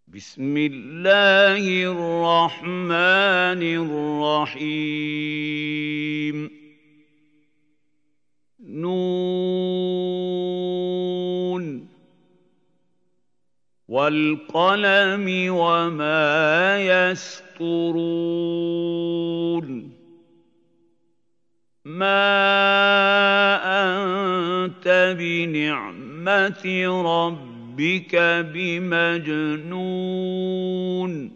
بسم الله الرحمن الرحيم نون والقلم وما يسطرون ما أنت بنعمة ربك بمجنون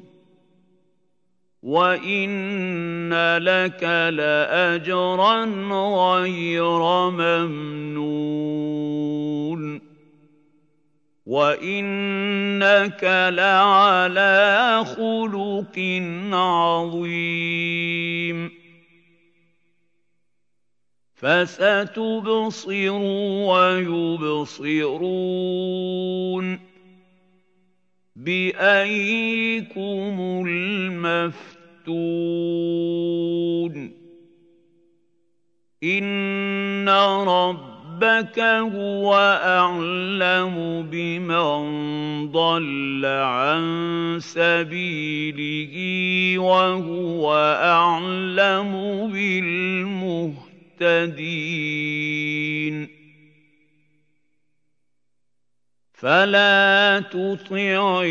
وإن لك لأجرا غير ممنون وإنك لعلى خلق عظيم فستبصر ويبصرون بأيكم المفتون إن ربك هو أعلم بمن ضل عن سبيله وهو أعلم بالمهتدين فلا تطع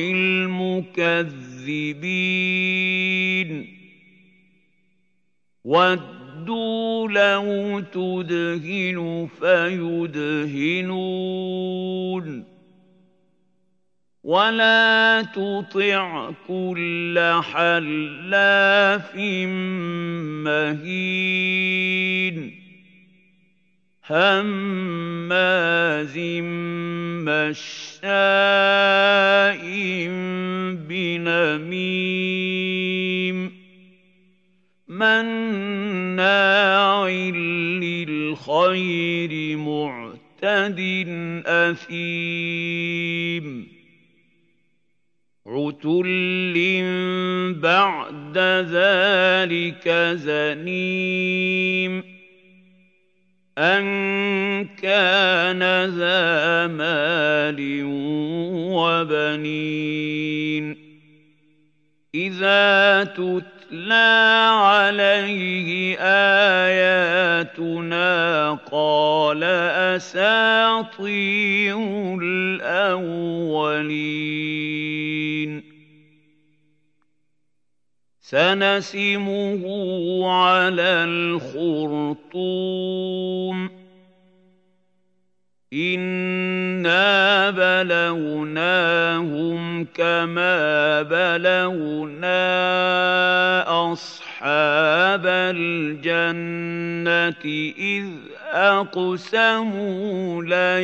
المكذبين ودوا لو تدهن فيدهنون ولا تطع كل حلاف مهين هماز مشاء بنميم مناع للخير معتد أثيم عتل بعد ذلك زنيم أن كان ذا مال وبنين إذا تتلى عليه آياتنا قال أساطير الأولين سنسمه على الخرطوم إنا بلوناهم كما بلونا أصحاب الجنة إذ أقسموا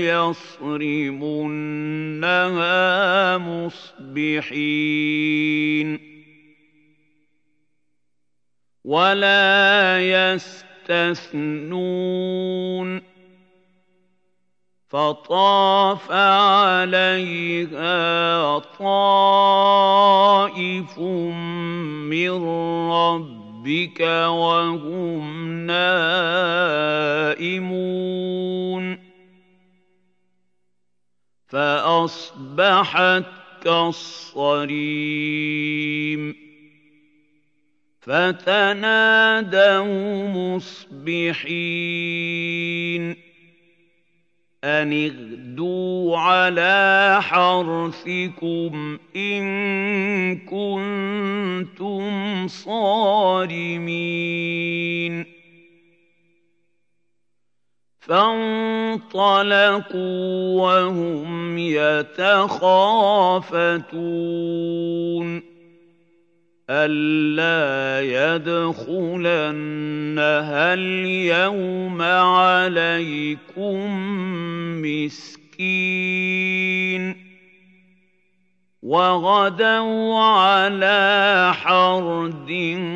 ليصرمنها مصبحين ولا يستثنون فطاف عليها طائف من ربك وهم نائمون فأصبحت كالصريم فتنادوا مصبحين أن اغدوا على حرثكم إن كنتم صارمين فانطلقوا وهم يتخافتون ألا يدخلنها اليوم عليكم مسكين وغدوا على حرد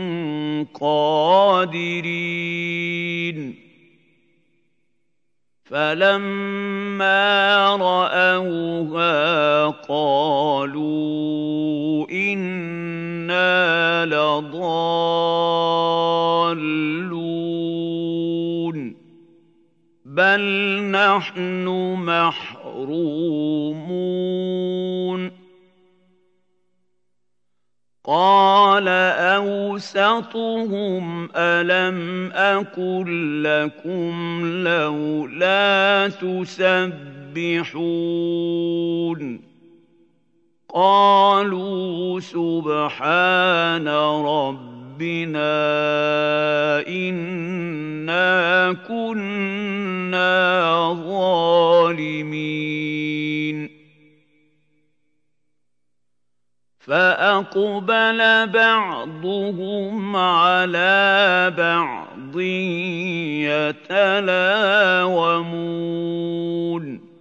قادرين فلما رأوها قالوا إنا لضالون بل نحن محرومون قال أوسطهم ألم أقل لكم لولا تسبحون قالوا سبحان ربنا إنا كنا ظالمين فأقبل بعضهم على بعض يتلاومون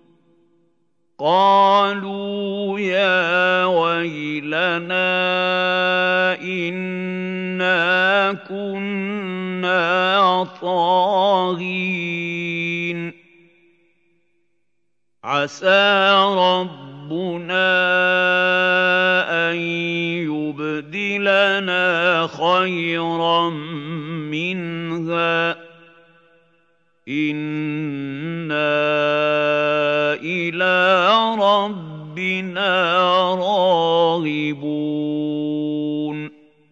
قالوا يا ويلنا إنا كنا طاغين عسى ربنا أن يبدلنا خيرا منها إنا إلى ربنا راغبون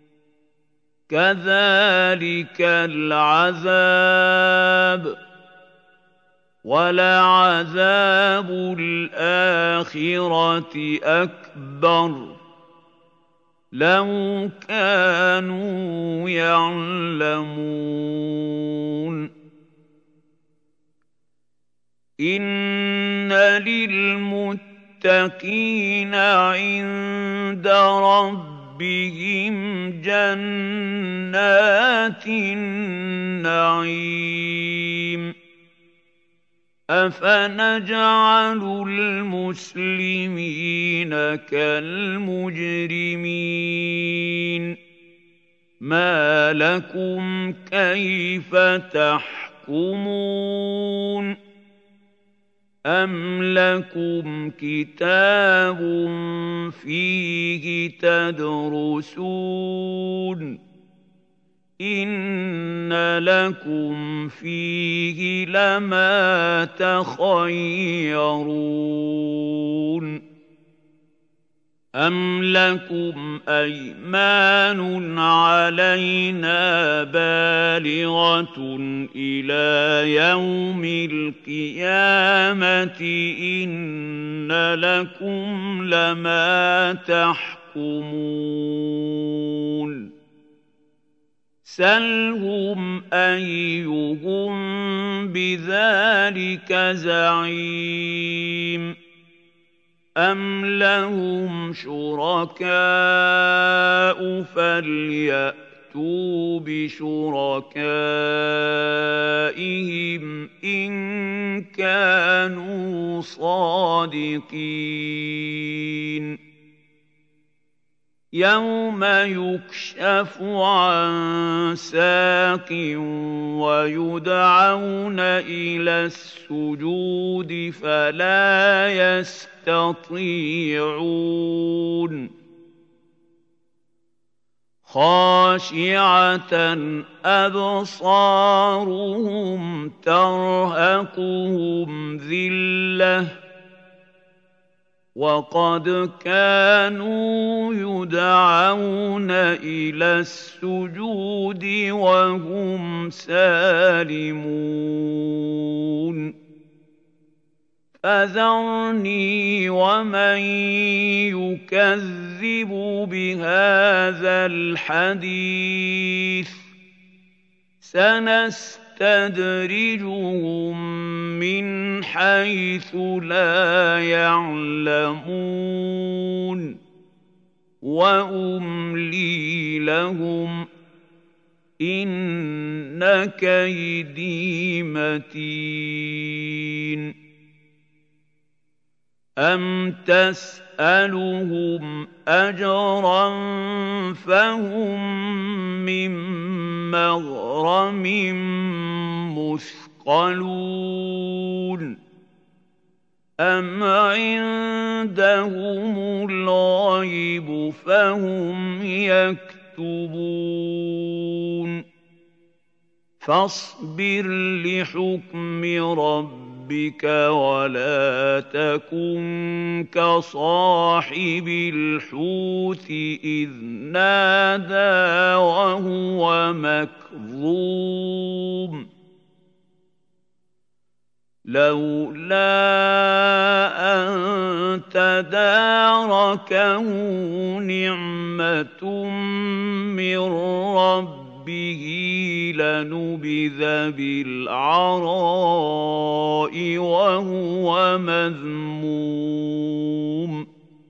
كذلك العذاب ولعذاب الآخرة أكبر لو كانوا يعلمون إن للمتقين عند ربهم جنات النعيم أفنجعل المسلمين كالمجرمين ما لكم كيف تحكمون أم لكم كتاب فيه تدرسون إن لكم فيه لما تخيرون أم لكم أيمان علينا بالغة إلى يوم القيامة إن لكم لما تحكمون سلهم أيهم بذلك زعيم أم لهم شركاء فليأتوا بشركائهم إن كانوا صادقين يوم يكشف عن ساق ويدعون إلى السجود فلا يستطيعون خاشعة أبصارهم ترهقهم ذلة وقد كانوا يدعون إلى السجود وهم سالمون فذرني ومن يكذب بهذا الحديث سنستدرجهم من حيث لا يعلمون وأملي لهم إن كيدي متين أم تسألهم أجرا فهم من مغرم مثقلون أم عندهم الغيب فهم يكتبون فاصبر لحكم ربك ربك ولا تكن كصاحب الحوت إذ نادى وهو مكظوم لولا أن تداركه نعمة من ربه لنبذ بالعراء وهو مذموم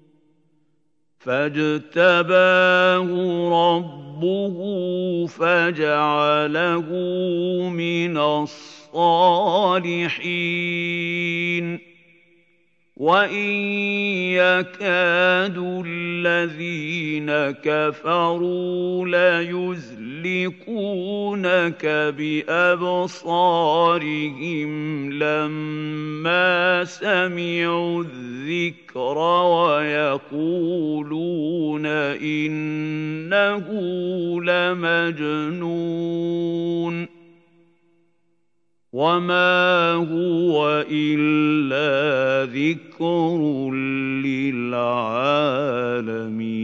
فاجتباه ربه فجعله من الصالحين وإن يكاد الذين كفروا ليزلقونك بأبصارهم لما سمعوا الذكر ويقولون إنه لمجنون وما هو إلا ذكر للعالمين